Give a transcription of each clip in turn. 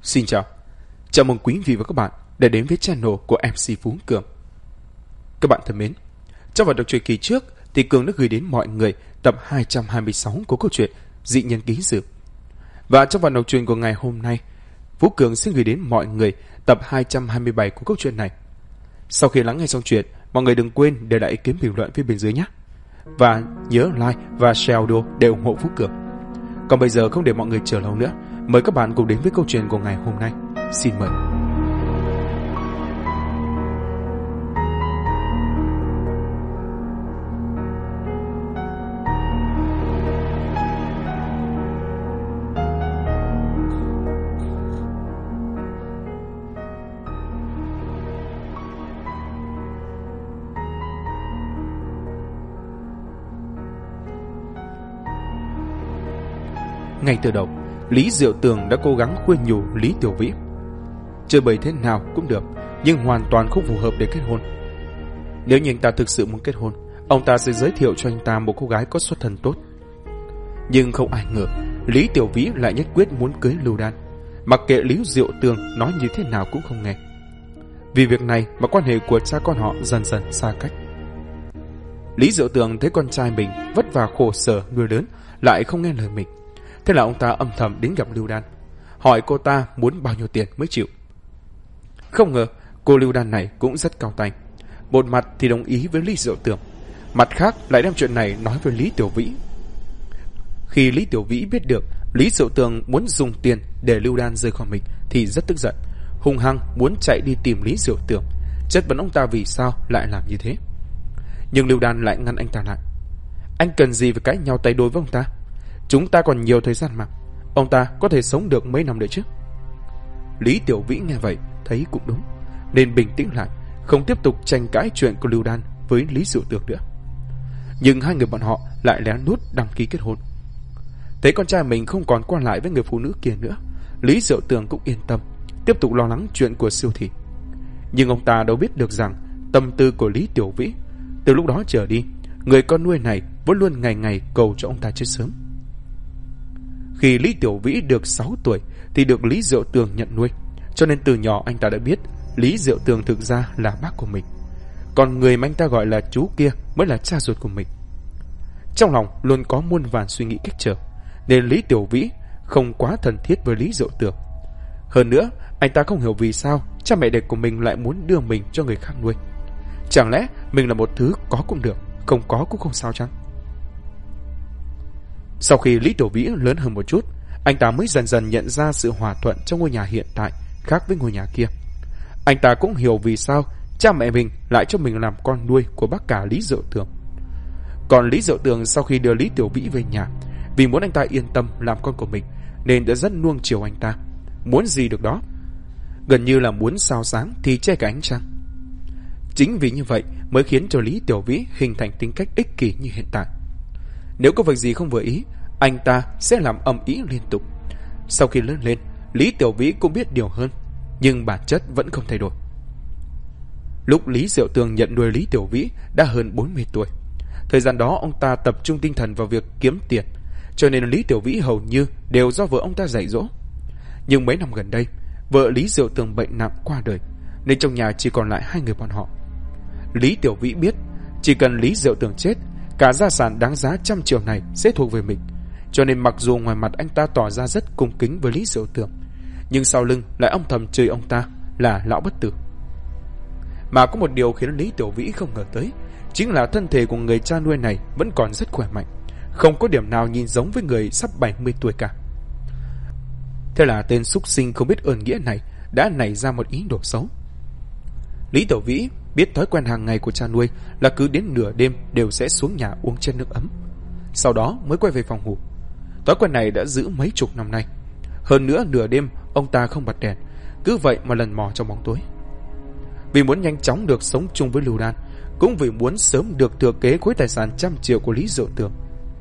Xin chào, chào mừng quý vị và các bạn đã đến với channel của MC Phú Cường. Các bạn thân mến, trong phần đọc truyện kỳ trước thì Cường đã gửi đến mọi người tập 226 của câu chuyện Dị Nhân Ký Sự. Và trong phần đọc truyện của ngày hôm nay, Phú Cường xin gửi đến mọi người tập 227 của câu chuyện này. Sau khi lắng nghe xong chuyện, mọi người đừng quên để lại ý kiến bình luận phía bên dưới nhé. Và nhớ like và share audio để ủng hộ Phú Cường. Còn bây giờ không để mọi người chờ lâu nữa, mời các bạn cùng đến với câu chuyện của ngày hôm nay. Xin mời. Ngay từ đầu, Lý Diệu Tường đã cố gắng khuyên nhủ Lý Tiểu Vĩ. Chơi bời thế nào cũng được, nhưng hoàn toàn không phù hợp để kết hôn. Nếu như anh ta thực sự muốn kết hôn, ông ta sẽ giới thiệu cho anh ta một cô gái có xuất thân tốt. Nhưng không ai ngờ, Lý Tiểu Vĩ lại nhất quyết muốn cưới Lưu Đan, mặc kệ Lý Diệu Tường nói như thế nào cũng không nghe. Vì việc này mà quan hệ của cha con họ dần dần xa cách. Lý Diệu Tường thấy con trai mình vất vả khổ sở nuôi lớn lại không nghe lời mình. Thế là ông ta âm thầm đến gặp Lưu Đan, hỏi cô ta muốn bao nhiêu tiền mới chịu. Không ngờ cô Lưu Đan này cũng rất cao tay. Một mặt thì đồng ý với Lý Diệu Tường, mặt khác lại đem chuyện này nói với Lý Tiểu Vĩ. Khi Lý Tiểu Vĩ biết được Lý Diệu Tường muốn dùng tiền để Lưu Đan rời khỏi mình thì rất tức giận, hung hăng muốn chạy đi tìm Lý Diệu Tường, chất vấn ông ta vì sao lại làm như thế. Nhưng Lưu Đan lại ngăn anh ta lại. Anh cần gì phải cãi nhau tay đôi với ông ta? Chúng ta còn nhiều thời gian mà, ông ta có thể sống được mấy năm nữa chứ. Lý Tiểu Vĩ nghe vậy thấy cũng đúng, nên bình tĩnh lại, không tiếp tục tranh cãi chuyện của Lưu Đan với Lý Diệu Tường nữa. Nhưng hai người bọn họ lại lén lút đăng ký kết hôn. Thấy con trai mình không còn qua lại với người phụ nữ kia nữa, Lý Diệu Tường cũng yên tâm, tiếp tục lo lắng chuyện của Siêu Thị. Nhưng ông ta đâu biết được rằng tâm tư của Lý Tiểu Vĩ từ lúc đó trở đi, người con nuôi này vẫn luôn ngày ngày cầu cho ông ta chết sớm. Khi Lý Tiểu Vĩ được 6 tuổi thì được Lý Diệu Tường nhận nuôi, cho nên từ nhỏ anh ta đã biết Lý Diệu Tường thực ra là bác của mình, còn người mà anh ta gọi là chú kia mới là cha ruột của mình. Trong lòng luôn có muôn vàn suy nghĩ cách trở, nên Lý Tiểu Vĩ không quá thân thiết với Lý Diệu Tường. Hơn nữa, anh ta không hiểu vì sao cha mẹ đẻ của mình lại muốn đưa mình cho người khác nuôi. Chẳng lẽ mình là một thứ có cũng được, không có cũng không sao chăng? Sau khi Lý Tiểu Vĩ lớn hơn một chút, anh ta mới dần dần nhận ra sự hòa thuận trong ngôi nhà hiện tại khác với ngôi nhà kia. Anh ta cũng hiểu vì sao cha mẹ mình lại cho mình làm con nuôi của bác cả Lý Diệu Tường. Còn Lý Diệu Tường sau khi đưa Lý Tiểu Vĩ về nhà, vì muốn anh ta yên tâm làm con của mình, nên đã rất nuông chiều anh ta, muốn gì được đó, gần như là muốn sao sáng thì che cả ánh trăng. Chính vì như vậy mới khiến cho Lý Tiểu Vĩ hình thành tính cách ích kỷ như hiện tại. Nếu có việc gì không vừa ý, anh ta sẽ làm ầm ĩ liên tục. Sau khi lớn lên, Lý Tiểu Vĩ cũng biết điều hơn, nhưng bản chất vẫn không thay đổi. Lúc Lý Diệu Tường nhận nuôi Lý Tiểu Vĩ đã hơn 40 tuổi. Thời gian đó ông ta tập trung tinh thần vào việc kiếm tiền, cho nên Lý Tiểu Vĩ hầu như đều do vợ ông ta dạy dỗ. Nhưng mấy năm gần đây, vợ Lý Diệu Tường bệnh nặng qua đời, nên trong nhà chỉ còn lại hai người bọn họ. Lý Tiểu Vĩ biết chỉ cần Lý Diệu Tường chết, cả gia sản đáng giá 100 triệu này sẽ thuộc về mình, cho nên mặc dù ngoài mặt anh ta tỏ ra rất cung kính với Lý Diệu Tường, nhưng sau lưng lại âm thầm chửi ông ta là lão bất tử. Mà có một điều khiến Lý Tiểu Vĩ không ngờ tới, chính là thân thể của người cha nuôi này vẫn còn rất khỏe mạnh, không có điểm nào nhìn giống với người sắp 70 tuổi cả. Thế là tên súc sinh không biết ơn nghĩa này đã nảy ra một ý đồ xấu. Lý Tiểu Vĩ biết thói quen hàng ngày của cha nuôi là cứ đến nửa đêm đều sẽ xuống nhà uống chén nước ấm, sau đó mới quay về phòng ngủ. Thói quen này đã giữ mấy chục năm nay. Hơn nữa nửa đêm ông ta không bật đèn, cứ vậy mà lần mò trong bóng tối. Vì muốn nhanh chóng được sống chung với Lưu Đan, cũng vì muốn sớm được thừa kế khối tài sản 100 triệu của Lý Diệu Tường,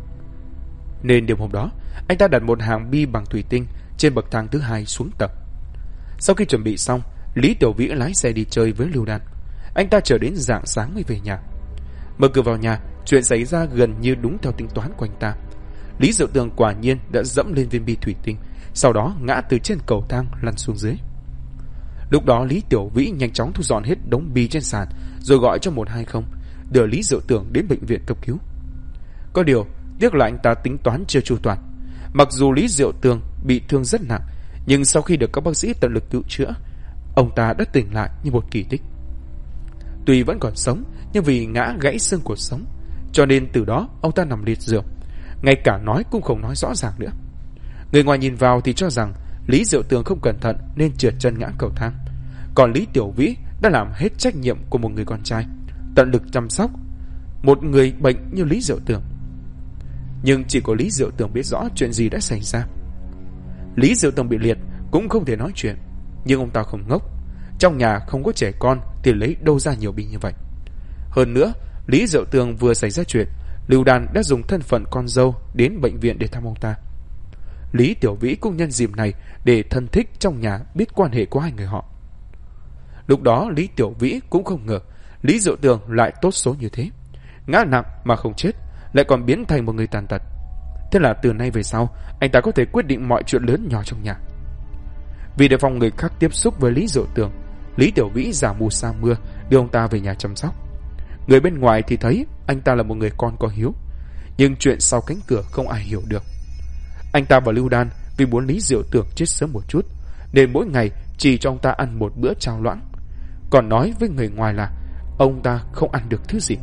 nên đêm hôm đó anh ta đặt một hàng bi bằng thủy tinh trên bậc thang thứ 2 xuống tầng. Sau khi chuẩn bị xong, Lý Tiểu Vĩ lái xe đi chơi với Lưu Đan. Anh ta chờ đến rạng sáng mới về nhà. Mở cửa vào nhà, chuyện xảy ra gần như đúng theo tính toán của anh ta. Lý Diệu Tường quả nhiên đã dẫm lên viên bi thủy tinh, sau đó ngã từ trên cầu thang lăn xuống dưới. Lúc đó Lý Tiểu Vĩ nhanh chóng thu dọn hết đống bì trên sàn, rồi gọi cho 120 đưa Lý Diệu Tường đến bệnh viện cấp cứu. Có điều tiếc là anh ta tính toán chưa chu toàn. Mặc dù Lý Diệu Tường bị thương rất nặng, nhưng sau khi được các bác sĩ tận lực cứu chữa, ông ta đã tỉnh lại như một kỳ tích. Tuy vẫn còn sống, nhưng vì ngã gãy xương cột sống, cho nên từ đó ông ta nằm liệt giường, ngay cả nói cũng không nói rõ ràng nữa. Người ngoài nhìn vào thì cho rằng Lý Diệu Tường không cẩn thận nên trượt chân ngã cầu thang, còn Lý Tiểu Vĩ đã làm hết trách nhiệm của một người con trai, tận lực chăm sóc một người bệnh như Lý Diệu Tường. Nhưng chỉ có Lý Diệu Tường biết rõ chuyện gì đã xảy ra. Lý Diệu Tường bị liệt cũng không thể nói chuyện, nhưng ông ta không ngốc. Trong nhà không có trẻ con thì lấy đâu ra nhiều binh như vậy. Hơn nữa, Lý Diệu Tường vừa xảy ra chuyện, Lưu Đan đã dùng thân phận con dâu đến bệnh viện để thăm ông ta. Lý Tiểu Vĩ cũng nhân dịp này để thân thích trong nhà biết quan hệ của hai người họ. Lúc đó Lý Tiểu Vĩ cũng không ngờ Lý Diệu Tường lại tốt số như thế, ngã nặng mà không chết, lại còn biến thành một người tàn tật. Thế là từ nay về sau, anh ta có thể quyết định mọi chuyện lớn nhỏ trong nhà. Vì đề phòng người khác tiếp xúc với Lý Diệu Tường, Lý Tiểu Vĩ giả mù sa mưa đưa ông ta về nhà chăm sóc. Người bên ngoài thì thấy anh ta là một người con có hiếu, nhưng chuyện sau cánh cửa không ai hiểu được. Anh ta và Lưu Đan vì muốn Lý Diệu Tường chết sớm một chút, nên mỗi ngày chỉ cho ông ta ăn một bữa cháo loãng, còn nói với người ngoài là ông ta không ăn được thứ gì.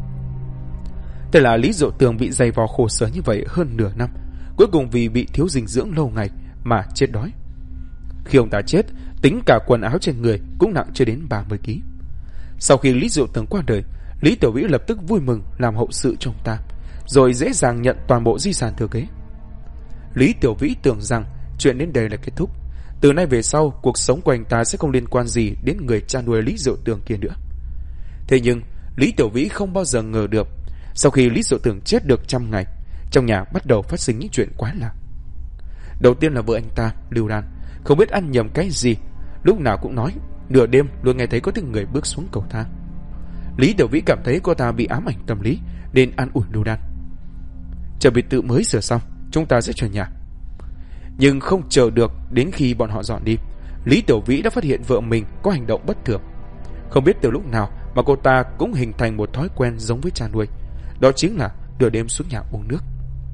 Thế là Lý Diệu Tường bị dày vò khổ sở như vậy hơn nửa năm, cuối cùng vì bị thiếu dinh dưỡng lâu ngày mà chết đói. Khi ông ta chết, tính cả quần áo trên người cũng nặng chưa đến 30 kg. Sau khi Lý Diệu Tường qua đời, Lý Tiểu Vĩ lập tức vui mừng làm hậu sự cho ông ta, rồi dễ dàng nhận toàn bộ di sản thừa kế. Lý Tiểu Vĩ tưởng rằng chuyện đến đây là kết thúc. Từ nay về sau, cuộc sống của anh ta sẽ không liên quan gì đến người cha nuôi Lý Diệu Tường kia nữa. Thế nhưng Lý Tiểu Vĩ không bao giờ ngờ được, sau khi Lý Diệu Tường chết được 100 ngày, trong nhà bắt đầu phát sinh những chuyện quái lạ. Đầu tiên là vợ anh ta, Lưu Đan, không biết ăn nhầm cái gì, lúc nào cũng nói nửa đêm luôn nghe thấy có tiếng người bước xuống cầu thang. Lý Tiểu Vĩ cảm thấy cô ta bị ám ảnh tâm lý nên an ủi Lưu Đan: chờ biệt thự mới sửa xong, chúng ta sẽ chuyển nhà. Nhưng không chờ được đến khi bọn họ dọn đi, Lý Tiểu Vĩ đã phát hiện vợ mình có hành động bất thường. Không biết từ lúc nào mà cô ta cũng hình thành một thói quen giống với cha nuôi, đó chính là nửa đêm xuống nhà uống nước.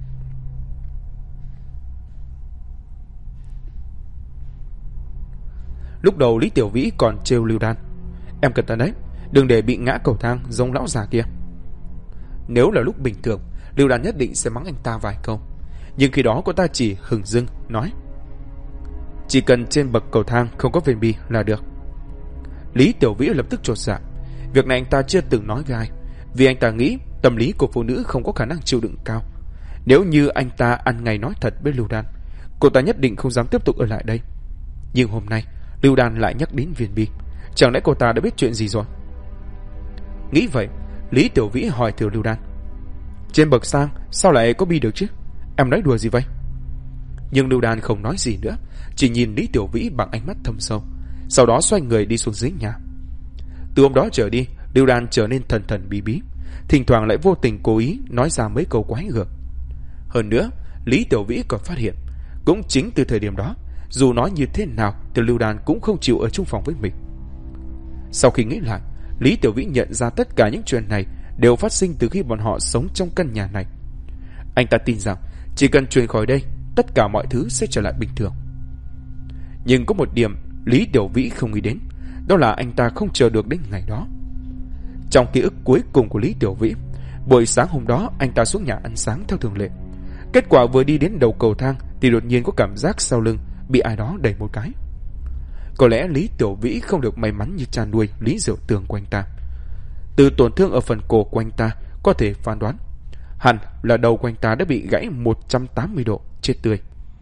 Lúc đầu Lý Tiểu Vĩ còn trêu Lưu Đan: em cẩn thận đấy, đừng để bị ngã cầu thang giống lão già kia. Nếu là lúc bình thường, Lưu Đan nhất định sẽ mắng anh ta vài câu, nhưng khi đó cô ta chỉ hửng dưng nói: chỉ cần trên bậc cầu thang không có viên bi là được. Lý Tiểu Vĩ lập tức chột dạ. Việc này anh ta chưa từng nói với ai, vì anh ta nghĩ tâm lý của phụ nữ không có khả năng chịu đựng cao. Nếu như anh ta ăn ngày nói thật với Lưu Đan, cô ta nhất định không dám tiếp tục ở lại đây. Nhưng hôm nay Lưu Đan lại nhắc đến viên bi, chẳng lẽ cô ta đã biết chuyện gì rồi? Nghĩ vậy, Lý Tiểu Vĩ hỏi thử Lưu Đan: trên bậc sang sao lại có bi được chứ? Em nói đùa gì vậy? Nhưng Lưu Đan không nói gì nữa, chỉ nhìn Lý Tiểu Vĩ bằng ánh mắt thâm sâu, sau đó xoay người đi xuống dưới nhà. Từ hôm đó trở đi, Lưu Đan trở nên thần thần bí bí, thỉnh thoảng lại vô tình cố ý nói ra mấy câu quái gở. Hơn nữa, Lý Tiểu Vĩ còn phát hiện, cũng chính từ thời điểm đó, dù nói như thế nào thì Lưu Đan cũng không chịu ở chung phòng với mình. Sau khi nghĩ lại, Lý Tiểu Vĩ nhận ra tất cả những chuyện này đều phát sinh từ khi bọn họ sống trong căn nhà này. Anh ta tin rằng chỉ cần chuyển khỏi đây, tất cả mọi thứ sẽ trở lại bình thường. Nhưng có một điểm Lý Tiểu Vĩ không nghĩ đến, đó là anh ta không chờ được đến ngày đó. Trong ký ức cuối cùng của Lý Tiểu Vĩ, buổi sáng hôm đó anh ta xuống nhà ăn sáng theo thường lệ. Kết quả vừa đi đến đầu cầu thang thì đột nhiên có cảm giác sau lưng bị ai đó đẩy một cái. Có lẽ Lý Tiểu Vĩ không được may mắn như cha nuôi Lý Diệu Tường của anh ta. Từ tổn thương ở phần cổ của anh ta có thể phán đoán hẳn là đầu của anh ta đã bị gãy 180 độ, chết tươi.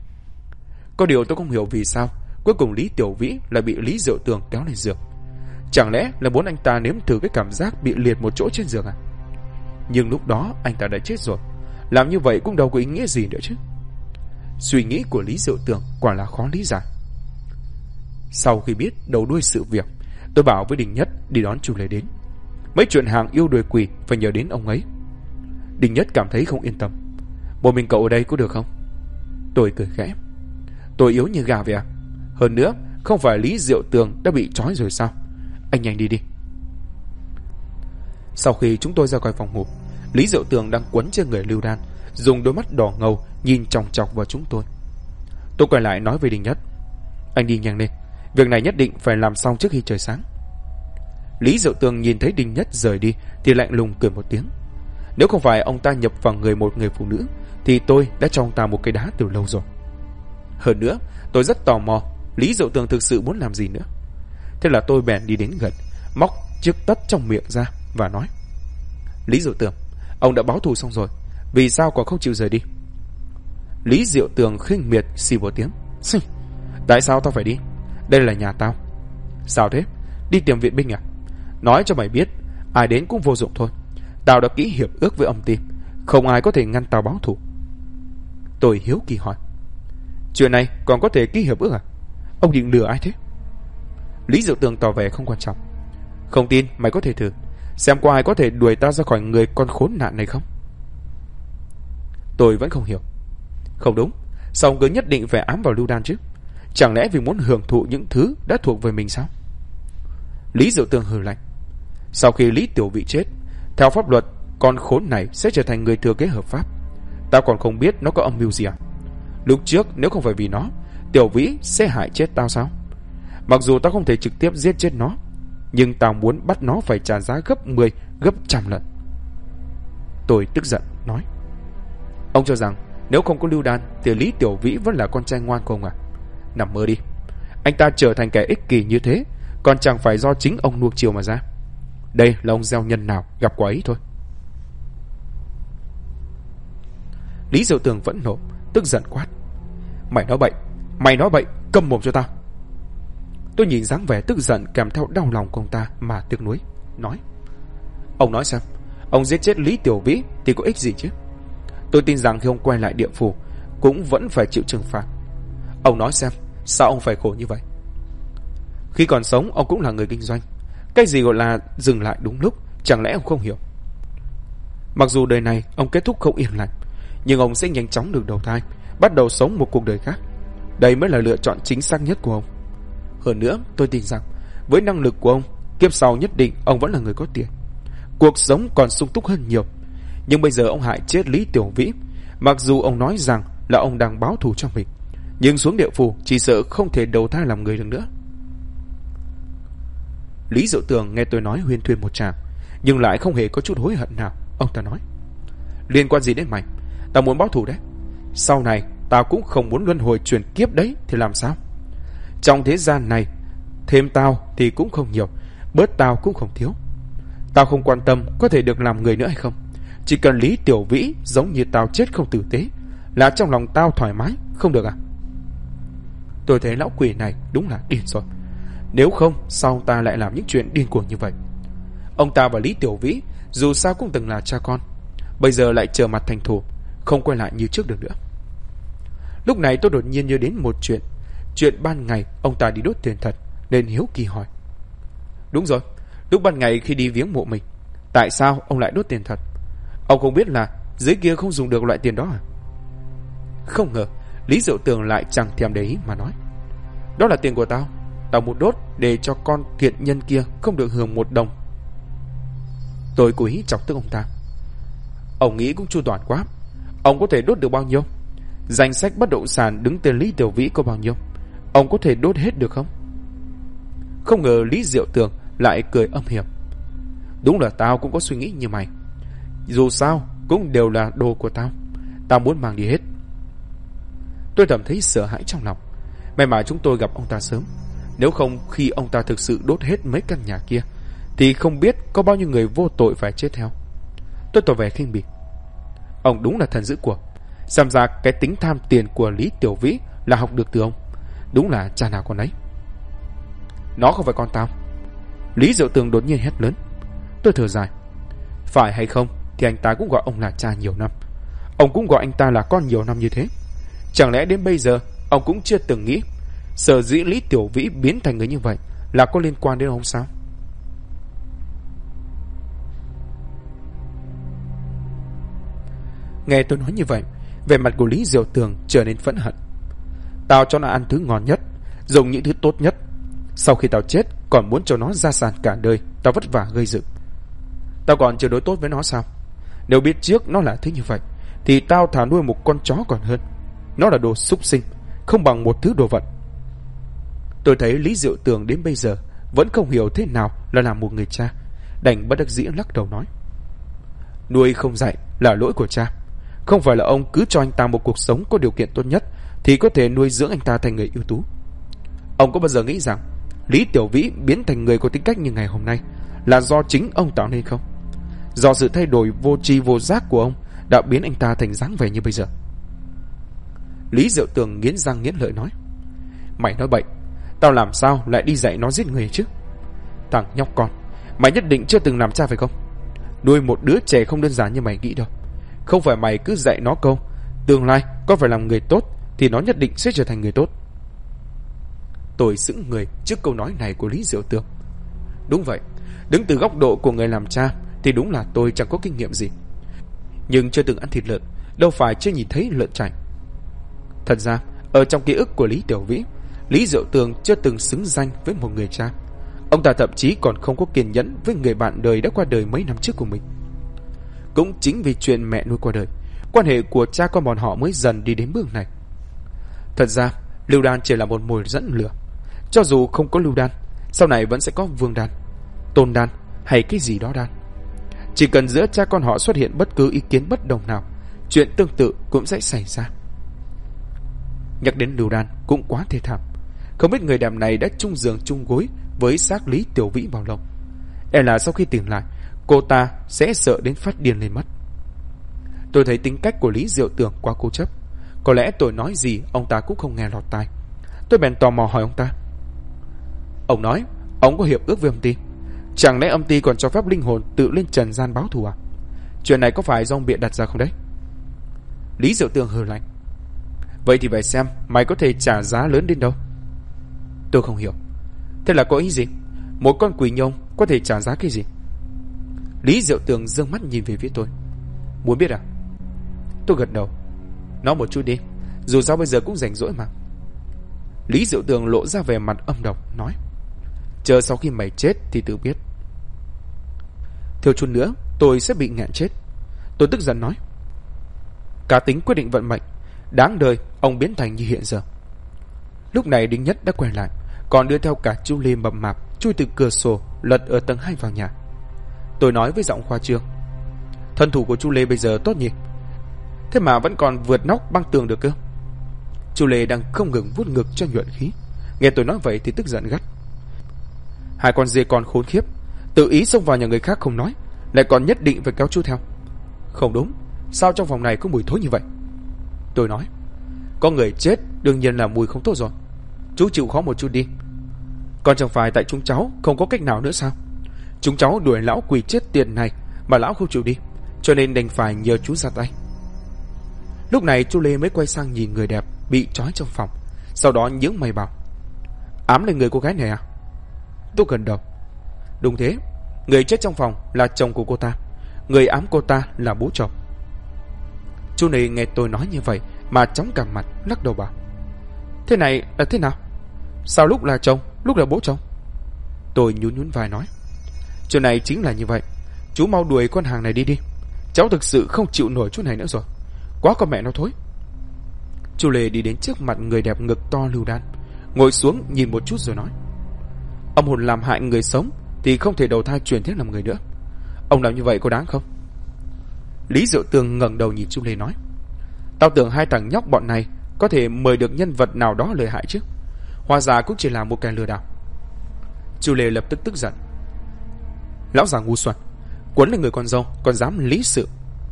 Có điều tôi không hiểu vì sao cuối cùng Lý Tiểu Vĩ lại bị Lý Diệu Tường kéo lên giường. Chẳng lẽ là muốn anh ta nếm thử cái cảm giác bị liệt một chỗ trên giường à? Nhưng lúc đó anh ta đã chết rồi, làm như vậy cũng đâu có ý nghĩa gì nữa chứ. Suy nghĩ của Lý Diệu Tường quả là khó lý giải. Sau khi biết đầu đuôi sự việc, tôi bảo với Đình Nhất đi đón Chu Lệ đến. Mấy chuyện hàng yêu đuổi quỷ phải nhờ đến ông ấy. Đình Nhất cảm thấy không yên tâm. Một mình cậu ở đây có được không? Tôi cười khẽ. Tôi yếu như gà vậy à? Hơn nữa, không phải Lý Diệu Tường đã bị trói rồi sao? Anh nhanh đi đi. Sau khi chúng tôi ra khỏi phòng ngủ, Lý Diệu Tường đang quấn trên người Lưu Đan, dùng đôi mắt đỏ ngầu nhìn chòng chọc vào chúng tôi. Tôi quay lại nói với Đinh Nhất: Anh đi nhanh lên, việc này nhất định phải làm xong trước khi trời sáng. Lý Diệu Tường nhìn thấy Đinh Nhất rời đi thì lạnh lùng cười một tiếng. Nếu không phải ông ta nhập vào người một người phụ nữ thì tôi đã cho ông ta một cái đá từ lâu rồi. Hơn nữa, tôi rất tò mò Lý Diệu Tường thực sự muốn làm gì nữa. Thế là tôi bèn đi đến gần, móc chiếc tất trong miệng ra và nói: Lý Diệu Tường, ông đã báo thù xong rồi, vì sao còn không chịu rời đi? Lý Diệu Tường khinh miệt xì một tiếng: Tại sao tao phải đi? Đây là nhà tao. Sao thế? Đi tìm viện binh à? Nói cho mày biết, ai đến cũng vô dụng thôi. Tao đã ký hiệp ước với ông Tim, không ai có thể ngăn tao báo thù. Tôi hiếu kỳ hỏi: Chuyện này còn có thể ký hiệp ước à? Ông định lừa ai thế? Lý Diệu Tường tỏ vẻ không quan trọng: Không tin mày có thể thử, xem có ai có thể đuổi tao ra khỏi người con khốn nạn này không? Tôi vẫn không hiểu. Không đúng, sao ông cứ nhất định phải ám vào Lưu Đan chứ? Chẳng lẽ vì muốn hưởng thụ những thứ đã thuộc về mình sao? Lý Diệu Tường hừ lạnh: Sau khi Lý Tiểu Vĩ chết, theo pháp luật, con khốn này sẽ trở thành người thừa kế hợp pháp. Tao còn không biết nó có âm mưu gì à? Lúc trước nếu không phải vì nó, Tiểu Vĩ sẽ hại chết tao sao? Mặc dù tao không thể trực tiếp giết chết nó, nhưng tao muốn bắt nó phải trả giá gấp 10, gấp trăm lần. Tôi tức giận nói: Ông cho rằng nếu không có Lưu Đan thì Lý Tiểu Vĩ vẫn là con trai ngoan của ông à? Nằm mơ đi. Anh ta trở thành kẻ ích kỷ như thế còn chẳng phải do chính ông nuông chiều mà ra. Đây là ông gieo nhân nào gặp quả ấy thôi. Lý Diệu Tường vẫn nộ, tức giận quát: Mày nói bậy, câm mồm cho tao. Tôi nhìn dáng vẻ tức giận kèm theo đau lòng của ông ta mà tiếc nuối, nói: Ông nói xem, ông giết chết Lý Tiểu Vĩ thì có ích gì chứ? Tôi tin rằng khi ông quay lại địa phủ cũng vẫn phải chịu trừng phạt. Ông nói xem, sao ông phải khổ như vậy? Khi còn sống ông cũng là người kinh doanh, cái gì gọi là dừng lại đúng lúc, chẳng lẽ ông không hiểu? Mặc dù đời này ông kết thúc không yên lành, nhưng ông sẽ nhanh chóng được đầu thai, bắt đầu sống một cuộc đời khác. Đây mới là lựa chọn chính xác nhất của ông. Hơn nữa, tôi tin rằng với năng lực của ông, kiếp sau nhất định ông vẫn là người có tiền, cuộc sống còn sung túc hơn nhiều. Nhưng bây giờ ông hại chết Lý Tiểu Vĩ, mặc dù ông nói rằng là ông đang báo thù cho mình, nhưng xuống địa phủ chỉ sợ không thể đầu thai làm người được nữa. Lý Diệu Tường nghe tôi nói huyên thuyên một tràng, nhưng lại không hề có chút hối hận nào. Ông ta nói: Liên quan gì đến mày? Tao muốn báo thù đấy. Sau này tao cũng không muốn luân hồi chuyển kiếp đấy thì làm sao? Trong thế gian này, thêm tao thì cũng không nhiều, bớt tao cũng không thiếu. Tao không quan tâm có thể được làm người nữa hay không, chỉ cần Lý Tiểu Vĩ giống như tao chết không tử tế là trong lòng tao thoải mái, không được à? Tôi thấy lão quỷ này đúng là điên rồi. Nếu không sao ta lại làm những chuyện điên cuồng như vậy? Ông ta và Lý Tiểu Vĩ dù sao cũng từng là cha con, bây giờ lại trở mặt thành thù, không quay lại như trước được nữa. Lúc này tôi đột nhiên nhớ đến một chuyện. Chuyện ban ngày ông ta đi đốt tiền thật, nên hiếu kỳ hỏi: Đúng rồi, lúc ban ngày khi đi viếng mộ mình, tại sao ông lại đốt tiền thật? Ông không biết là dưới kia không dùng được loại tiền đó à? Không ngờ Lý Diệu Tường lại chẳng thèm để ý mà nói: Đó là tiền của tao, tao muốn đốt để cho con thiện nhân kia không được hưởng một đồng. Tôi cố ý chọc tức ông ta: Ông nghĩ cũng chu toàn quá. Ông có thể đốt được bao nhiêu? Danh sách bất động sản đứng tên Lý Tiểu Vĩ có bao nhiêu? Ông có thể đốt hết được không? Không ngờ Lý Diệu Tường lại cười âm hiểm: Đúng là tao cũng có suy nghĩ như mày. Dù sao cũng đều là đồ của tao, tao muốn mang đi hết. Tôi cảm thấy sợ hãi trong lòng. May mà chúng tôi gặp ông ta sớm, nếu không khi ông ta thực sự đốt hết mấy căn nhà kia thì không biết có bao nhiêu người vô tội phải chết theo. Tôi tỏ vẻ khinh bỉ: Ông đúng là thần dữ của. Xem ra cái tính tham tiền của Lý Tiểu Vĩ là học được từ ông. Đúng là cha nào con ấy. Nó không phải con tao. Lý Diệu Tường đột nhiên hét lớn. Tôi thở dài: Phải hay không thì anh ta cũng gọi ông là cha nhiều năm, ông cũng gọi anh ta là con nhiều năm như thế. Chẳng lẽ đến bây giờ ông cũng chưa từng nghĩ sở dĩ Lý Tiểu Vĩ biến thành người như vậy là có liên quan đến ông sao? Nghe tôi nói như vậy, vẻ mặt của Lý Diệu Tường trở nên phẫn hận. Tao cho nó ăn thứ ngon nhất, dùng những thứ tốt nhất. Sau khi tao chết còn muốn cho nó gia sản cả đời tao vất vả gây dựng. Tao còn chưa đối tốt với nó sao? Nếu biết trước nó là thứ như vậy thì tao thà nuôi một con chó còn hơn. Nó là đồ súc sinh, không bằng một thứ đồ vật. Tôi thấy Lý Diệu Tường đến bây giờ vẫn không hiểu thế nào là làm một người cha, đành bất đắc dĩ lắc đầu nói: nuôi không dạy là lỗi của cha. Không phải là ông cứ cho anh ta một cuộc sống có điều kiện tốt nhất thì có thể nuôi dưỡng anh ta thành người ưu tú. Ông có bao giờ nghĩ rằng Lý Tiểu Vĩ biến thành người có tính cách như ngày hôm nay là do chính ông tạo nên không? Do sự thay đổi vô tri vô giác của ông đã biến anh ta thành dáng vẻ như bây giờ. Lý Diệu Tường nghiến răng nghiến lợi nói: mày nói bậy, tao làm sao lại đi dạy nó giết người chứ? Thằng nhóc con, mày nhất định chưa từng làm cha phải không? Nuôi một đứa trẻ không đơn giản như mày nghĩ đâu. Không phải mày cứ dạy nó câu tương lai có phải làm người tốt thì nó nhất định sẽ trở thành người tốt. Tôi sững người trước câu nói này của Lý Diệu Tường. Đúng vậy, đứng từ góc độ của người làm cha thì đúng là tôi chẳng có kinh nghiệm gì. Nhưng chưa từng ăn thịt lợn, đâu phải chưa nhìn thấy lợn chạy. Thật ra ở trong ký ức của Lý Tiểu Vĩ, Lý Diệu Tường chưa từng xứng danh với một người cha. Ông ta thậm chí còn không có kiên nhẫn với người bạn đời đã qua đời mấy năm trước của mình. Cũng chính vì chuyện mẹ nuôi qua đời, quan hệ của cha con bọn họ mới dần đi đến bước này. Thật ra Lưu Đan chỉ là một mồi dẫn lửa. Cho dù không có Lưu Đan, sau này vẫn sẽ có Vương Đan, Tôn Đan hay cái gì đó đan. Chỉ cần giữa cha con họ xuất hiện bất cứ ý kiến bất đồng nào, chuyện tương tự cũng sẽ xảy ra. Nhắc đến Lưu Đan cũng quá thê thảm. Không biết người đàn này đã chung giường chung gối với xác Lý Tiểu Vĩ bao lâu. E là sau khi tỉnh lại, cô ta sẽ sợ đến phát điên lên mất. Tôi thấy tính cách của Lý Diệu Tường quá cố chấp. Có lẽ tôi nói gì ông ta cũng không nghe lọt tai. Tôi bèn tò mò hỏi ông ta: ông nói ông có hiệp ước với âm ty, chẳng lẽ âm ty còn cho phép linh hồn tự lên trần gian báo thù à? Chuyện này có phải do ông bịa đặt ra không đấy? Lý Diệu Tường hừ lạnh: vậy thì phải xem mày có thể trả giá lớn đến đâu. Tôi không hiểu. Thế là có ý gì? Một con quỷ nhông có thể trả giá cái gì? Lý Diệu Tường giương mắt nhìn về phía tôi: muốn biết à? Tôi gật đầu: nói một chút đi, dù sao bây giờ cũng rảnh rỗi mà. Lý Diệu Tường lộ ra vẻ mặt âm độc nói: chờ sau khi mày chết thì tự biết. Thiếu chút nữa tôi sẽ bị nghẹn chết. Tôi tức giận nói: cá tính quyết định vận mệnh, đáng đời ông biến thành như hiện giờ. Lúc này Đinh Nhất đã quay lại, còn đưa theo cả Chu Lê mập mạp chui từ cửa sổ lật ở tầng 2 vào nhà. Tôi nói với giọng khoa trương: thân thủ của Chu Lê bây giờ tốt nhỉ? Thế mà vẫn còn vượt nóc băng tường được cơ. Chu Lê đang không ngừng vuốt ngực cho nhuận khí. Nghe tôi nói vậy thì tức giận gắt: hai con dê con khốn khiếp, tự ý xông vào nhà người khác không nói, lại còn nhất định phải kéo chú theo. Không đúng, sao trong phòng này có mùi thối như vậy? Tôi nói: có người chết đương nhiên là mùi không tốt rồi. Chú chịu khó một chút đi. Còn chẳng phải tại chúng cháu không có cách nào nữa sao? Chúng cháu đuổi lão quỷ chết tiệt này mà lão không chịu đi, cho nên đành phải nhờ chú ra tay. Lúc này Chu Lê mới quay sang nhìn người đẹp bị trói trong phòng, sau đó nhướng mày bảo: ám lên người cô gái này à? Tôi gật đầu: đúng thế, người chết trong phòng là chồng của cô ta, người ám cô ta là bố chồng. Chu Lê nghe tôi nói như vậy mà chóng cả mặt, lắc đầu bảo: thế này là thế nào? Sao lúc là chồng, lúc là bố chồng? Tôi nhún nhún vai nói: chuyện này chính là như vậy. Chú mau đuổi con hàng này đi đi. Cháu thực sự không chịu nổi chút này nữa rồi. Quá con mẹ nó thối. Chu Lê đi đến trước mặt người đẹp ngực to Lưu Đan, ngồi xuống nhìn một chút rồi nói: âm hồn làm hại người sống thì không thể đầu thai chuyển thế làm người nữa. Ông làm như vậy có đáng không? Lý Diệu Tường ngẩng đầu nhìn Chu Lê nói: tao tưởng hai thằng nhóc bọn này có thể mời được nhân vật nào đó lợi hại chứ, hóa ra cũng chỉ là một kẻ lừa đảo. Chu Lê lập tức tức giận: lão già ngu xuẩn, quấn lên người con dâu còn dám lý sự.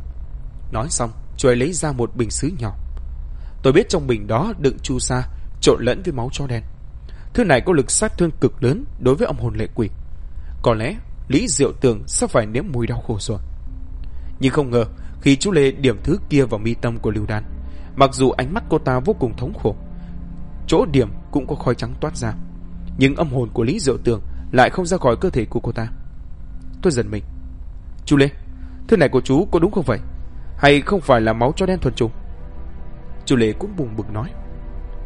Nói xong chú ấy lấy ra một bình sứ nhỏ. Tôi biết trong bình đó đựng chu sa trộn lẫn với máu chó đen. Thứ này có lực sát thương cực lớn đối với âm hồn lệ quỷ. Có lẽ Lý Diệu Tường sắp phải nếm mùi đau khổ rồi. Nhưng không ngờ khi chú Lê điểm thứ kia vào mi tâm của Lưu Đan, mặc dù ánh mắt cô ta vô cùng thống khổ, chỗ điểm cũng có khói trắng toát ra, nhưng âm hồn của Lý Diệu Tường lại không ra khỏi cơ thể của cô ta. Tôi giật mình: chú Lê, thứ này của chú có đúng không vậy? Hay không phải là máu chó đen thuần chủng? Chú Lê cũng bùng bực nói: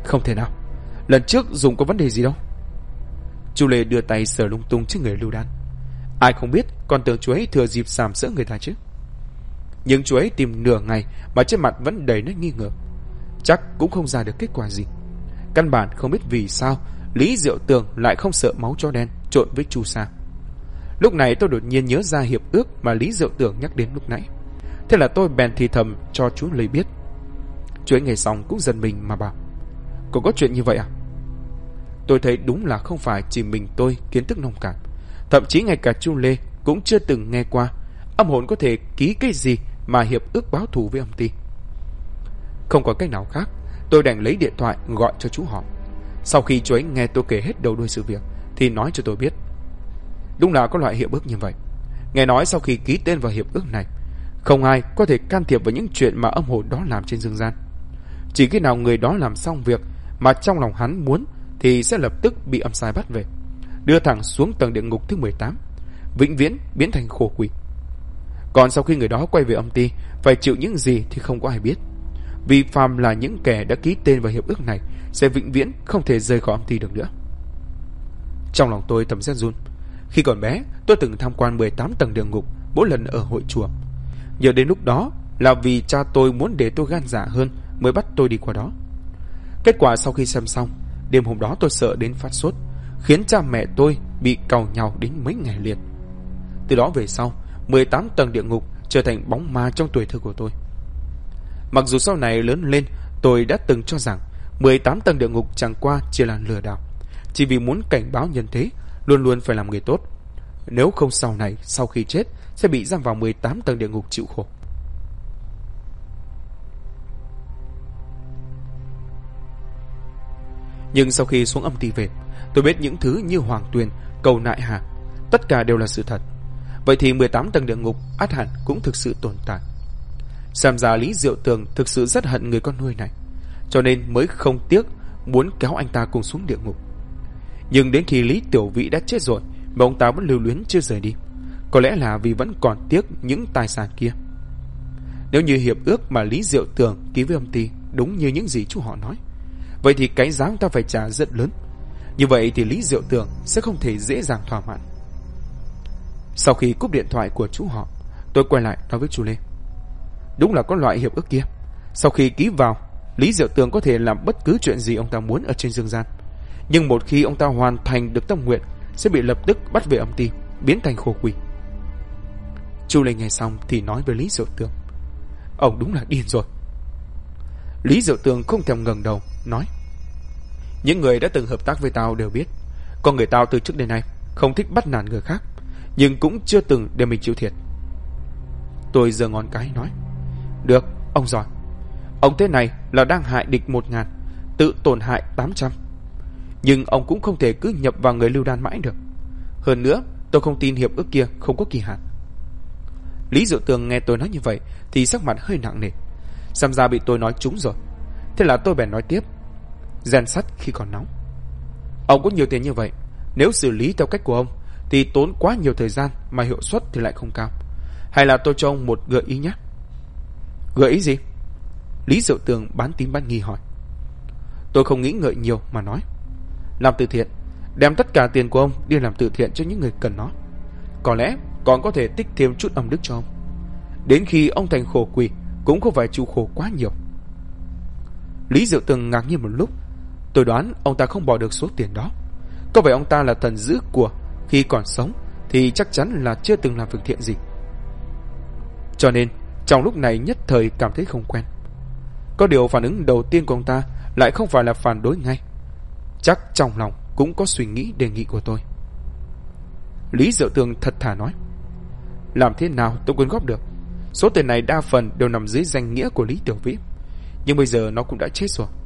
Không thể nào, lần trước dùng có vấn đề gì đâu. Chu Lê đưa tay sờ lung tung trước người Lưu Đan. Ai không biết, còn tưởng chú ấy thừa dịp sàm sỡ người ta chứ. Nhưng chú ấy tìm nửa ngày mà trên mặt vẫn đầy nét nghi ngờ. Chắc cũng không ra được kết quả gì. Căn bản không biết vì sao Lý Diệu Tường lại không sợ máu chó đen trộn với chu sa. Lúc này tôi đột nhiên nhớ ra hiệp ước mà Lý Diệu Tường nhắc đến lúc nãy. Thế là tôi bèn thì thầm cho chú Lê biết. Chú ấy nghe xong cũng giật mình mà bảo: Còn có chuyện như vậy à? Tôi thấy đúng là không phải chỉ mình tôi kiến thức nông cạn. Thậm chí ngay cả chú Lê cũng chưa từng nghe qua âm hồn có thể ký cái gì mà hiệp ước báo thù với âm ty. Không có cách nào khác, tôi đành lấy điện thoại gọi cho chú họ. Sau khi chú ấy nghe tôi kể hết đầu đuôi sự việc thì nói cho tôi biết đúng là có loại hiệp ước như vậy. Nghe nói sau khi ký tên vào hiệp ước này, không ai có thể can thiệp vào những chuyện mà âm hồn đó làm trên dương gian. Chỉ khi nào người đó làm xong việc mà trong lòng hắn muốn thì sẽ lập tức bị âm sai bắt về, đưa thẳng xuống tầng địa ngục thứ 18, vĩnh viễn biến thành khổ quỷ. Còn sau khi người đó quay về âm ty, phải chịu những gì thì không có ai biết. Vì phàm là những kẻ đã ký tên vào hiệp ước này sẽ vĩnh viễn không thể rời khỏi âm ty được nữa. Trong lòng tôi thầm rét run. Khi còn bé, tôi từng tham quan 18 tầng địa ngục mỗi lần ở hội chùa. Nhờ đến lúc đó là vì cha tôi muốn để tôi gan dạ hơn mới bắt tôi đi qua đó. Kết quả sau khi xem xong, đêm hôm đó tôi sợ đến phát sốt, khiến cha mẹ tôi bị càu nhàu đến mấy ngày liền. Từ đó về sau, 18 tầng địa ngục trở thành bóng ma trong tuổi thơ của tôi. Mặc dù sau này lớn lên, tôi đã từng cho rằng 18 tầng địa ngục chẳng qua chỉ là lừa đảo, chỉ vì muốn cảnh báo nhân thế luôn luôn phải làm người tốt. Nếu không sau này, sau khi chết sẽ bị giam vào 18 tầng địa ngục chịu khổ. Nhưng sau khi xuống âm ty về, tôi biết những thứ như Hoàng Tuyền, Cầu Nại Hà, tất cả đều là sự thật. Vậy thì 18 tầng địa ngục ắt hẳn cũng thực sự tồn tại. Xem ra Lý Diệu Tường thực sự rất hận người con nuôi này, cho nên mới không tiếc muốn kéo anh ta cùng xuống địa ngục. Nhưng đến khi Lý Tiểu Vĩ đã chết rồi mà ông ta vẫn lưu luyến chưa rời đi, có lẽ là vì vẫn còn tiếc những tài sản kia. Nếu như hiệp ước mà Lý Diệu Tường ký với âm ty đúng như những gì chú họ nói, vậy thì cái giá ông ta phải trả rất lớn. Như vậy thì Lý Diệu Tường sẽ không thể dễ dàng thỏa mãn. Sau khi cúp điện thoại của chú họ, tôi quay lại nói với chú Lê: Đúng là có loại hiệp ước kia. Sau khi ký vào, Lý Diệu Tường có thể làm bất cứ chuyện gì ông ta muốn ở trên dương gian. Nhưng một khi ông ta hoàn thành được tâm nguyện, sẽ bị lập tức bắt về âm ty, biến thành khổ quỷ. Chú Lê nghe xong thì nói với Lý Diệu Tường: Ông đúng là điên rồi. Lý Diệu Tường không thèm ngẩng đầu, nói: Những người đã từng hợp tác với tao đều biết, con người tao từ trước đến nay không thích bắt nạt người khác, nhưng cũng chưa từng để mình chịu thiệt. Tôi giơ ngón cái nói: Được, ông giỏi. Ông thế này là đang hại địch 1000, tự tổn hại 800. Nhưng ông cũng không thể cứ nhập vào người Lưu Đan mãi được. Hơn nữa, tôi không tin hiệp ước kia không có kỳ hạn. Lý Diệu Tường nghe tôi nói như vậy thì sắc mặt hơi nặng nề, xem ra bị tôi nói trúng rồi. Thế là tôi bèn nói tiếp: Rèn sắt khi còn nóng. Ông có nhiều tiền như vậy, nếu xử lý theo cách của ông thì tốn quá nhiều thời gian mà hiệu suất thì lại không cao. Hay là tôi cho ông một gợi ý nhé. Gợi ý gì? Lý Diệu Tường bán tín bán nghi hỏi. Tôi không nghĩ ngợi nhiều mà nói: Làm từ thiện, đem tất cả tiền của ông đi làm từ thiện cho những người cần nó. Có lẽ còn có thể tích thêm chút âm đức cho ông. Đến khi ông thành khổ quỷ cũng không phải chịu khổ quá nhiều. Lý Diệu Tường ngạc nhiên một lúc. Tôi đoán ông ta không bỏ được số tiền đó. Có vẻ ông ta là thần giữ của, khi còn sống thì chắc chắn là chưa từng làm việc thiện gì. Cho nên trong lúc này nhất thời cảm thấy không quen. Có điều phản ứng đầu tiên của ông ta lại không phải là phản đối ngay. Chắc trong lòng cũng có suy nghĩ đề nghị của tôi. Lý Diệu Tường thật thà nói: Làm thế nào tôi quyên góp được? Số tiền này đa phần đều nằm dưới danh nghĩa của Lý Tiểu Vĩ, nhưng bây giờ nó cũng đã chết rồi.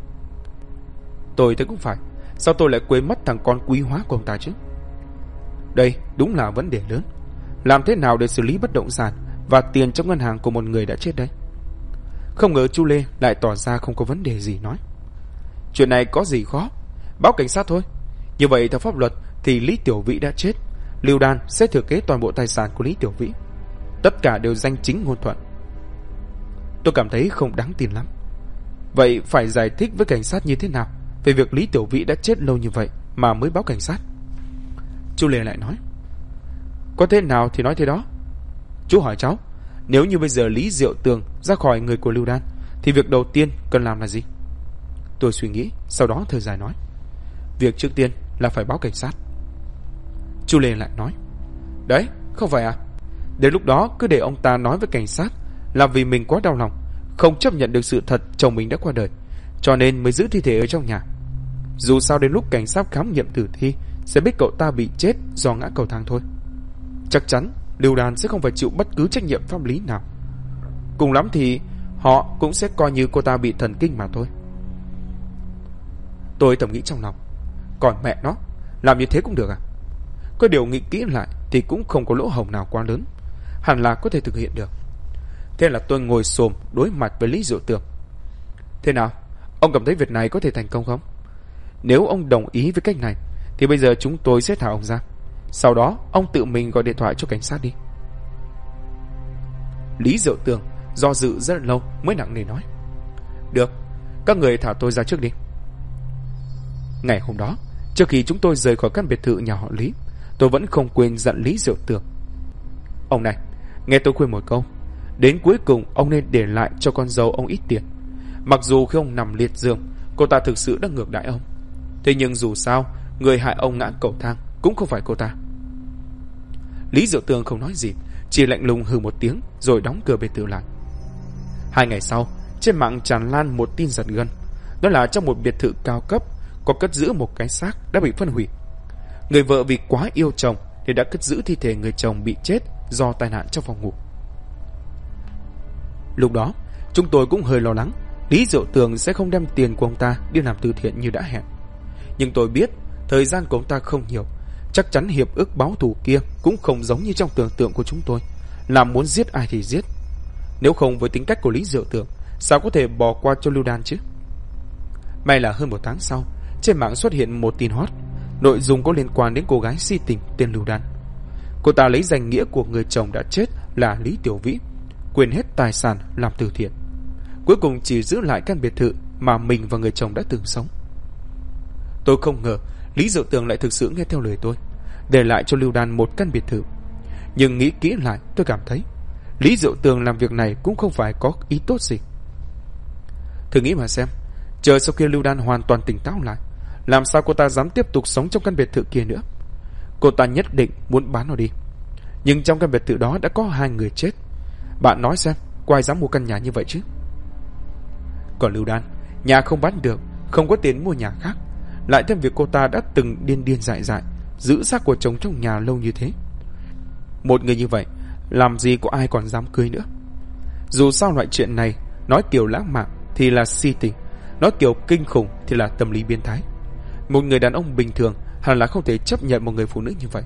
Tôi thấy cũng phải. Sao tôi lại quên mất thằng con quý hóa của ông ta chứ? Đây đúng là vấn đề lớn. Làm thế nào để xử lý bất động sản và tiền trong ngân hàng của một người đã chết đấy? Không ngờ chú Lê lại tỏ ra không có vấn đề gì, nói: Chuyện này có gì khó, báo cảnh sát thôi. Như vậy theo pháp luật thì Lý Tiểu Vĩ đã chết, Lưu Đan sẽ thừa kế toàn bộ tài sản của Lý Tiểu Vĩ. Tất cả đều danh chính ngôn thuận. Tôi cảm thấy không đáng tin lắm. Vậy phải giải thích với cảnh sát như thế nào về việc Lý Tiểu Vĩ đã chết lâu như vậy mà mới báo cảnh sát? Chú Lê lại nói, có thế nào thì nói thế đó. Chú hỏi cháu, nếu như bây giờ Lý Diệu Tường ra khỏi người của Lưu Đan thì việc đầu tiên cần làm là gì? Tôi suy nghĩ, sau đó thở dài nói, việc trước tiên là phải báo cảnh sát. Chú Lê lại nói, đấy, không phải à? Đến lúc đó cứ để ông ta nói với cảnh sát là vì mình quá đau lòng, không chấp nhận được sự thật chồng mình đã qua đời, cho nên mới giữ thi thể ở trong nhà. Dù sao đến lúc cảnh sát khám nghiệm tử thi sẽ biết cậu ta bị chết do ngã cầu thang thôi. Chắc chắn Lưu Đan sẽ không phải chịu bất cứ trách nhiệm pháp lý nào. Cùng lắm thì họ cũng sẽ coi như cô ta bị thần kinh mà thôi. Tôi thầm nghĩ trong lòng, còn mẹ nó, làm như thế cũng được à? Có điều nghĩ kỹ lại thì cũng không có lỗ hổng nào quá lớn, hẳn là có thể thực hiện được. Thế là tôi ngồi xổm đối mặt với Lý Diệu Tường. Thế nào, ông cảm thấy việc này có thể thành công không? Nếu ông đồng ý với cách này thì bây giờ chúng tôi sẽ thả ông ra. Sau đó ông tự mình gọi điện thoại cho cảnh sát đi. Lý Diệu Tường do dự rất lâu mới nặng nề nói, được, các người thả tôi ra trước đi. Ngày hôm đó, trước khi chúng tôi rời khỏi căn biệt thự nhà họ Lý, tôi vẫn không quên dặn Lý Diệu Tường, ông này, nghe tôi khuyên một câu, đến cuối cùng ông nên để lại cho con dâu ông ít tiền. Mặc dù khi ông nằm liệt giường, cô ta thực sự đã ngược đãi ông, thế nhưng dù sao người hại ông ngã cầu thang cũng không phải cô ta. Lý Diệu Tường không nói gì, chỉ lạnh lùng hừ một tiếng rồi đóng cửa biệt thự lại. 2 ngày sau, trên mạng tràn lan một tin giật gân, đó là trong một biệt thự cao cấp có cất giữ một cái xác đã bị phân hủy. Người vợ vì quá yêu chồng thì đã cất giữ thi thể người chồng bị chết do tai nạn trong phòng ngủ. Lúc đó chúng tôi cũng hơi lo lắng Lý Diệu Tường sẽ không đem tiền của ông ta đi làm từ thiện như đã hẹn. Nhưng tôi biết thời gian của ông ta không nhiều, chắc chắn hiệp ước báo thù kia cũng không giống như trong tưởng tượng của chúng tôi, là muốn giết ai thì giết. Nếu không với tính cách của Lý Diệu Tường, sao có thể bỏ qua cho Lưu Đan chứ? May là hơn 1 tháng sau, trên mạng xuất hiện một tin hot, nội dung có liên quan đến cô gái si tình tên Lưu Đan. Cô ta lấy danh nghĩa của người chồng đã chết là Lý Tiểu Vĩ, quên hết tài sản làm từ thiện, cuối cùng chỉ giữ lại căn biệt thự mà mình và người chồng đã từng sống. Tôi không ngờ Lý Diệu Tường lại thực sự nghe theo lời tôi, để lại cho Lưu Đan một căn biệt thự. Nhưng nghĩ kỹ lại, tôi cảm thấy Lý Diệu Tường làm việc này cũng không phải có ý tốt gì. Thử nghĩ mà xem, chờ sau khi Lưu Đan hoàn toàn tỉnh táo lại, làm sao cô ta dám tiếp tục sống trong căn biệt thự kia nữa? Cô ta nhất định muốn bán nó đi. Nhưng trong căn biệt thự đó đã có 2 người chết. Bạn nói xem, có ai dám mua căn nhà như vậy chứ? Còn Lưu Đan, nhà không bán được, không có tiền mua nhà khác, lại thêm việc cô ta đã từng điên điên dại dại giữ xác của chồng trong nhà lâu như thế. Một người như vậy, làm gì có ai còn dám cưới nữa? Dù sao loại chuyện này, nói kiểu lãng mạn thì là si tình, nói kiểu kinh khủng thì là tâm lý biến thái. Một người đàn ông bình thường hẳn là không thể chấp nhận một người phụ nữ như vậy.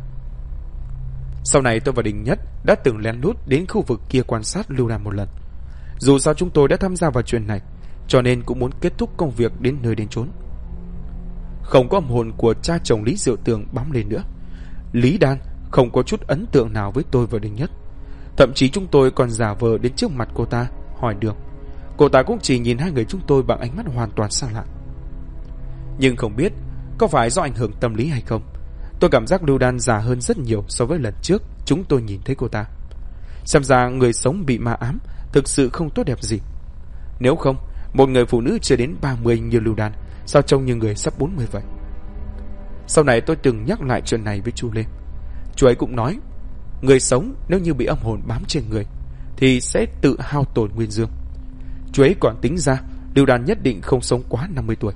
Sau này tôi và Đình Nhất đã từng lén lút đến khu vực kia quan sát Lưu Đan một lần. Dù sao chúng tôi đã tham gia vào chuyện này, cho nên cũng muốn kết thúc công việc đến nơi đến chốn. Không có âm hồn của cha chồng Lý Diệu Tường bám lên nữa, Lý Đan không có chút ấn tượng nào với tôi và Đình Nhất. Thậm chí chúng tôi còn giả vờ đến trước mặt cô ta hỏi đường. Cô ta cũng chỉ nhìn 2 người chúng tôi bằng ánh mắt hoàn toàn xa lạ. Nhưng không biết có phải do ảnh hưởng tâm lý hay không, tôi cảm giác Lưu Đan già hơn rất nhiều so với lần trước chúng tôi nhìn thấy cô ta. Xem ra người sống bị ma ám thực sự không tốt đẹp gì. Nếu không, một người phụ nữ chưa đến 30 như Lưu Đan sao trông như người sắp 40 vậy? Sau này tôi từng nhắc lại chuyện này với chú Lê. Chú ấy cũng nói, người sống nếu như bị âm hồn bám trên người thì sẽ tự hao tổn nguyên dương. Chú ấy còn tính ra Lưu Đan nhất định không sống quá 50 tuổi.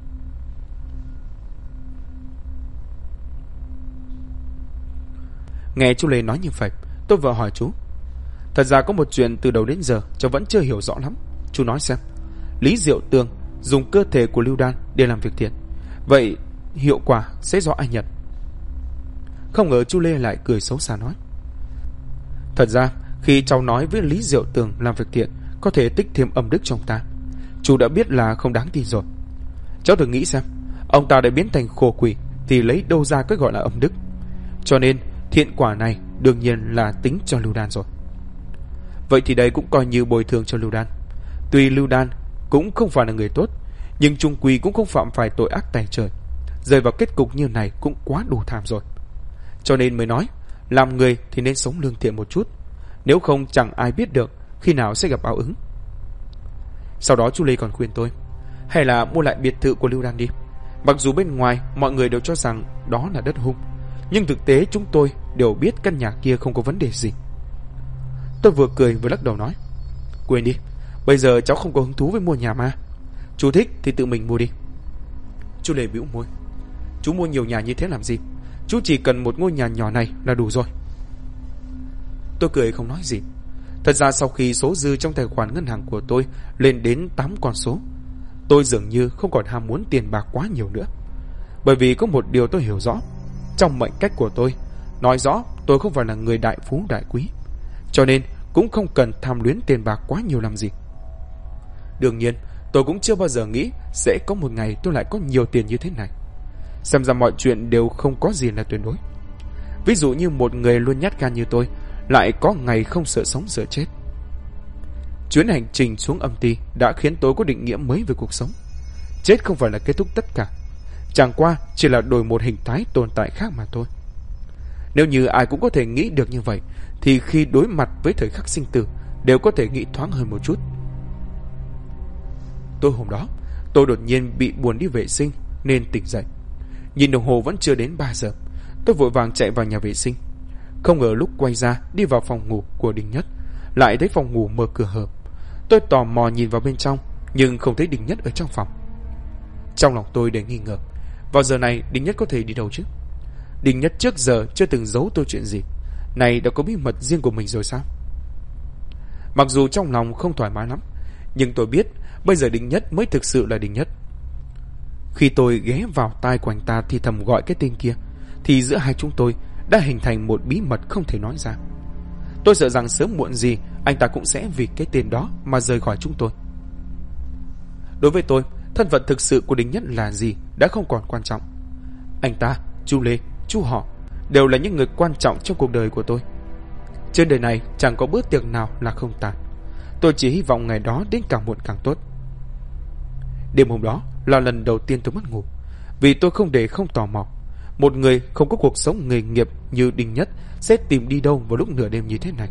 Nghe chú Lê nói như vậy, tôi vừa hỏi chú. Thật ra có một chuyện từ đầu đến giờ cháu vẫn chưa hiểu rõ lắm. Chú nói xem, Lý Diệu Tường dùng cơ thể của Lưu Đan để làm việc thiện, vậy hiệu quả sẽ do ai nhận? Không ngờ chú Lê lại cười xấu xa nói, thật ra khi cháu nói với Lý Diệu Tường làm việc thiện có thể tích thêm âm đức trong ta, chú đã biết là không đáng tin rồi. Cháu thử nghĩ xem, ông ta đã biến thành khổ quỷ thì lấy đâu ra cái gọi là âm đức? Cho nên thiện quả này đương nhiên là tính cho Lưu Đan rồi. Vậy thì đây cũng coi như bồi thường cho Lưu Đan. Tuy Lưu Đan cũng không phải là người tốt, nhưng chung quy cũng không phạm phải tội ác tày trời. Rơi vào kết cục như này cũng quá đủ thảm rồi. Cho nên mới nói, làm người thì nên sống lương thiện một chút, nếu không chẳng ai biết được khi nào sẽ gặp báo ứng. Sau đó chú Lê còn khuyên tôi, hay là mua lại biệt thự của Lưu Đan đi. Mặc dù bên ngoài mọi người đều cho rằng đó là đất hung, nhưng thực tế chúng tôi đều biết căn nhà kia không có vấn đề gì. Tôi vừa cười vừa lắc đầu nói, quên đi, bây giờ cháu không có hứng thú với mua nhà mà. Chú thích thì tự mình mua đi. Chú Lê bĩu môi, chú mua nhiều nhà như thế làm gì? Chú chỉ cần một ngôi nhà nhỏ này là đủ rồi. Tôi cười không nói gì. Thật ra sau khi số dư trong tài khoản ngân hàng của tôi lên đến 8 con số, tôi dường như không còn ham muốn tiền bạc quá nhiều nữa. Bởi vì có một điều tôi hiểu rõ, trong mệnh cách của tôi nói rõ tôi không phải là người đại phú đại quý, cho nên cũng không cần tham luyến tiền bạc quá nhiều làm gì. Đương nhiên tôi cũng chưa bao giờ nghĩ sẽ có một ngày tôi lại có nhiều tiền như thế này. Xem ra mọi chuyện đều không có gì là tuyệt đối. Ví dụ như một người luôn nhát gan như tôi lại có ngày không sợ sống sợ chết. Chuyến hành trình xuống âm ty đã khiến tôi có định nghĩa mới về cuộc sống. Chết không phải là kết thúc tất cả, chẳng qua chỉ là đổi một hình thái tồn tại khác mà thôi. Nếu như ai cũng có thể nghĩ được như vậy, thì khi đối mặt với thời khắc sinh tử đều có thể nghĩ thoáng hơn một chút. Tối hôm đó tôi đột nhiên bị buồn đi vệ sinh nên tỉnh dậy. Nhìn đồng hồ vẫn chưa đến 3 giờ. Tôi vội vàng chạy vào nhà vệ sinh. Không ngờ lúc quay ra đi vào phòng ngủ của Đình Nhất, lại thấy phòng ngủ mở cửa hở. Tôi tò mò nhìn vào bên trong, nhưng không thấy Đình Nhất ở trong phòng. Trong lòng tôi đầy nghi ngờ, vào giờ này Đình Nhất có thể đi đâu chứ? Đình Nhất trước giờ chưa từng giấu tôi chuyện gì, này đã có bí mật riêng của mình rồi sao? Mặc dù trong lòng không thoải mái lắm, nhưng tôi biết bây giờ Đình Nhất mới thực sự là Đình Nhất. Khi tôi ghé vào tai của anh ta thì thầm gọi cái tên kia, thì giữa hai chúng tôi đã hình thành một bí mật không thể nói ra. Tôi sợ rằng sớm muộn gì anh ta cũng sẽ vì cái tên đó mà rời khỏi chúng tôi. Đối với tôi, thân phận thực sự của Đình Nhất là gì đã không còn quan trọng. Anh ta, chú Lê, chú họ đều là những người quan trọng trong cuộc đời của tôi. Trên đời này chẳng có bữa tiệc nào là không tàn. Tôi chỉ hy vọng ngày đó đến càng muộn càng tốt. Đêm hôm đó là lần đầu tiên tôi mất ngủ, vì tôi không để không tò mò. Một người không có cuộc sống nghề nghiệp như Đình Nhất sẽ tìm đi đâu vào lúc nửa đêm như thế này.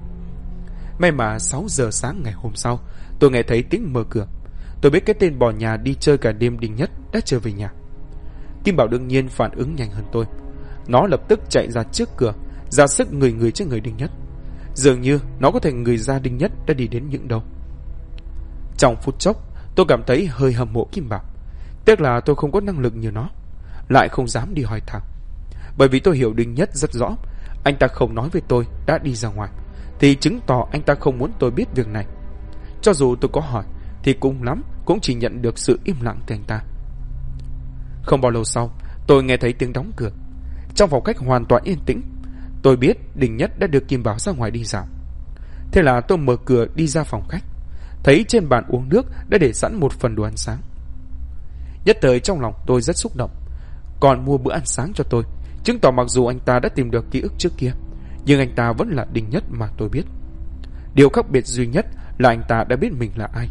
May mà 6 giờ sáng ngày hôm sau, tôi nghe thấy tiếng mở cửa. Tôi biết cái tên bỏ nhà đi chơi cả đêm Đình Nhất đã trở về nhà. Kim Bảo đương nhiên phản ứng nhanh hơn tôi. Nó lập tức chạy ra trước cửa, ra sức người trên người Đình Nhất. Dường như nó có thể người ra Đình Nhất đã đi đến những đâu. Trong phút chốc, tôi cảm thấy hơi hâm mộ Kim Bảo. Tiếc là tôi không có năng lực như nó, lại không dám đi hỏi thẳng. Bởi vì tôi hiểu Đình Nhất rất rõ, anh ta không nói với tôi đã đi ra ngoài, thì chứng tỏ anh ta không muốn tôi biết việc này. Cho dù tôi có hỏi, thì cùng lắm cũng chỉ nhận được sự im lặng từ anh ta. Không bao lâu sau, tôi nghe thấy tiếng đóng cửa. Trong phòng khách hoàn toàn yên tĩnh. Tôi biết Đình Nhất đã được Kim Bảo ra ngoài đi dạo. Thế là tôi mở cửa đi ra phòng khách, thấy trên bàn uống nước đã để sẵn một phần đồ ăn sáng. Nhất thời trong lòng tôi rất xúc động, còn mua bữa ăn sáng cho tôi, chứng tỏ mặc dù anh ta đã tìm được ký ức trước kia, nhưng anh ta vẫn là Đình Nhất mà tôi biết. Điều khác biệt duy nhất là anh ta đã biết mình là ai.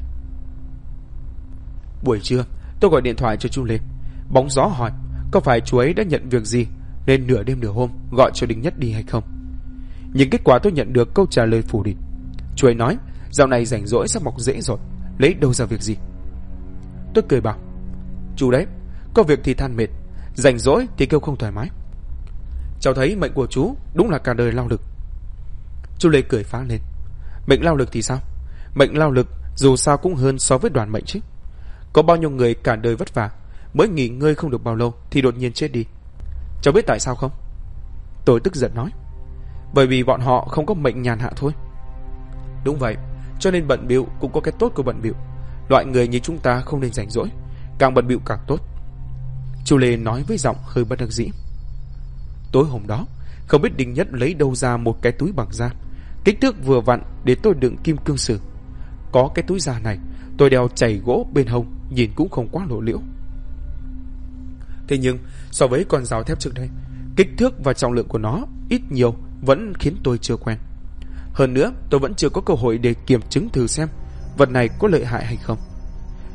Buổi trưa, tôi gọi điện thoại cho chú Lê. Bóng gió hỏi có phải chú ấy đã nhận việc gì nên nửa đêm nửa hôm gọi cho Đình Nhất đi hay không. Nhưng kết quả tôi nhận được câu trả lời phủ định. Chú ấy nói dạo này rảnh rỗi sắp mọc rễ rồi, lấy đâu ra việc gì. Tôi cười bảo, chú đấy, có việc thì than mệt, rảnh rỗi thì kêu không thoải mái. Cháu thấy mệnh của chú đúng là cả đời lao lực. Chú Lê cười phá lên. Mệnh lao lực thì sao? Mệnh lao lực dù sao cũng hơn so với đoàn mệnh chứ. Có bao nhiêu người cả đời vất vả, mới nghỉ ngơi không được bao lâu thì đột nhiên chết đi. Cháu biết tại sao không? Tôi tức giận nói, bởi vì bọn họ không có mệnh nhàn hạ thôi. Đúng vậy, cho nên bận bịu cũng có cái tốt của bận bịu. Loại người như chúng ta không nên rảnh rỗi, càng bận bịu càng tốt. Chú Lê nói với giọng hơi bất đắc dĩ. Tối hôm đó, không biết Đình Nhất lấy đâu ra một cái túi bằng da, kích thước vừa vặn để tôi đựng kim cương sử. Có cái túi da này, tôi đeo chày gỗ bên hông, nhìn cũng không quá lộ liễu. Thế nhưng so với con dao thép trước đây, kích thước và trọng lượng của nó ít nhiều vẫn khiến tôi chưa quen. Hơn nữa tôi vẫn chưa có cơ hội để kiểm chứng thử xem vật này có lợi hại hay không.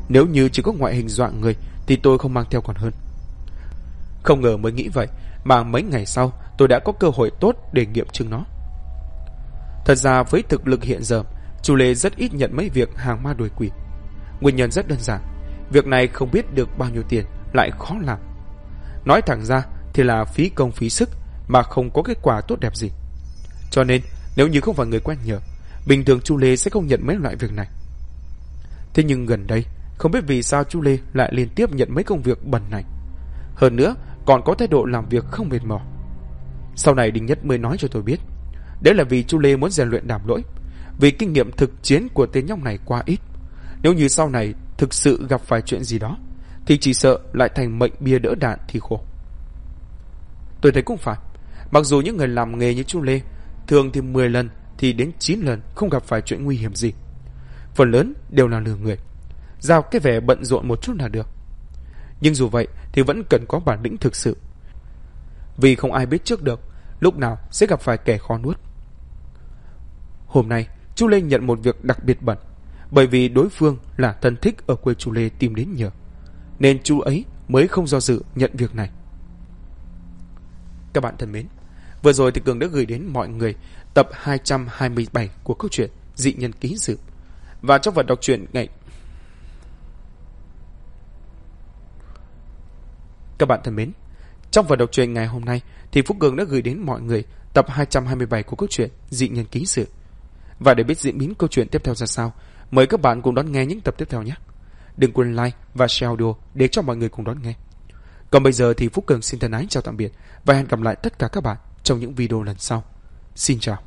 Nếu như chỉ có ngoại hình dọa người thì tôi không mang theo còn hơn. Không ngờ mới nghĩ vậy mà mấy ngày sau tôi đã có cơ hội tốt để nghiệm chứng nó. Thật ra với thực lực hiện giờ, chú Lê rất ít nhận mấy việc hàng ma đuổi quỷ. Nguyên nhân rất đơn giản, việc này không biết được bao nhiêu tiền, lại khó làm. Nói thẳng ra thì là phí công phí sức mà không có kết quả tốt đẹp gì. Cho nên nếu như không phải người quen nhờ, bình thường chú Lê sẽ không nhận mấy loại việc này. Thế nhưng gần đây, không biết vì sao chú Lê lại liên tiếp nhận mấy công việc bẩn này. Hơn nữa còn có thái độ làm việc không mệt mỏi. Sau này Đinh Nhất mới nói cho tôi biết, đấy là vì chú Lê muốn rèn luyện đảm lỗi, vì kinh nghiệm thực chiến của tên nhóc này quá ít. Nếu như sau này thực sự gặp phải chuyện gì đó thì chỉ sợ lại thành mệnh bia đỡ đạn thì khổ. Tôi thấy cũng phải, mặc dù những người làm nghề như chú Lê thường thì 10 lần thì đến 9 lần không gặp phải chuyện nguy hiểm gì. Phần lớn đều là lừa người, giao cái vẻ bận rộn một chút là được. Nhưng dù vậy thì vẫn cần có bản lĩnh thực sự, vì không ai biết trước được lúc nào sẽ gặp phải kẻ khó nuốt. Hôm nay chú Lê nhận một việc đặc biệt bận, bởi vì đối phương là thân thích ở quê chú Lê tìm đến nhờ, nên chú ấy mới không do dự nhận việc này. Các bạn thân mến, vừa rồi thì Cường đã gửi đến mọi người tập 227 của câu chuyện Dị Nhân Ký Sự. Và trong phần đọc truyện ngày Các bạn thân mến, trong phần đọc truyện ngày hôm nay thì Phúc Cường đã gửi đến mọi người tập 227 của câu chuyện Dị Nhân Ký Sự. Và để biết diễn biến câu chuyện tiếp theo ra sao, mời các bạn cùng đón nghe những tập tiếp theo nhé. Đừng quên like và share audio để cho mọi người cùng đón nghe. Còn bây giờ thì Phúc Cường xin thân ái chào tạm biệt và hẹn gặp lại tất cả các bạn trong những video lần sau. Xin chào.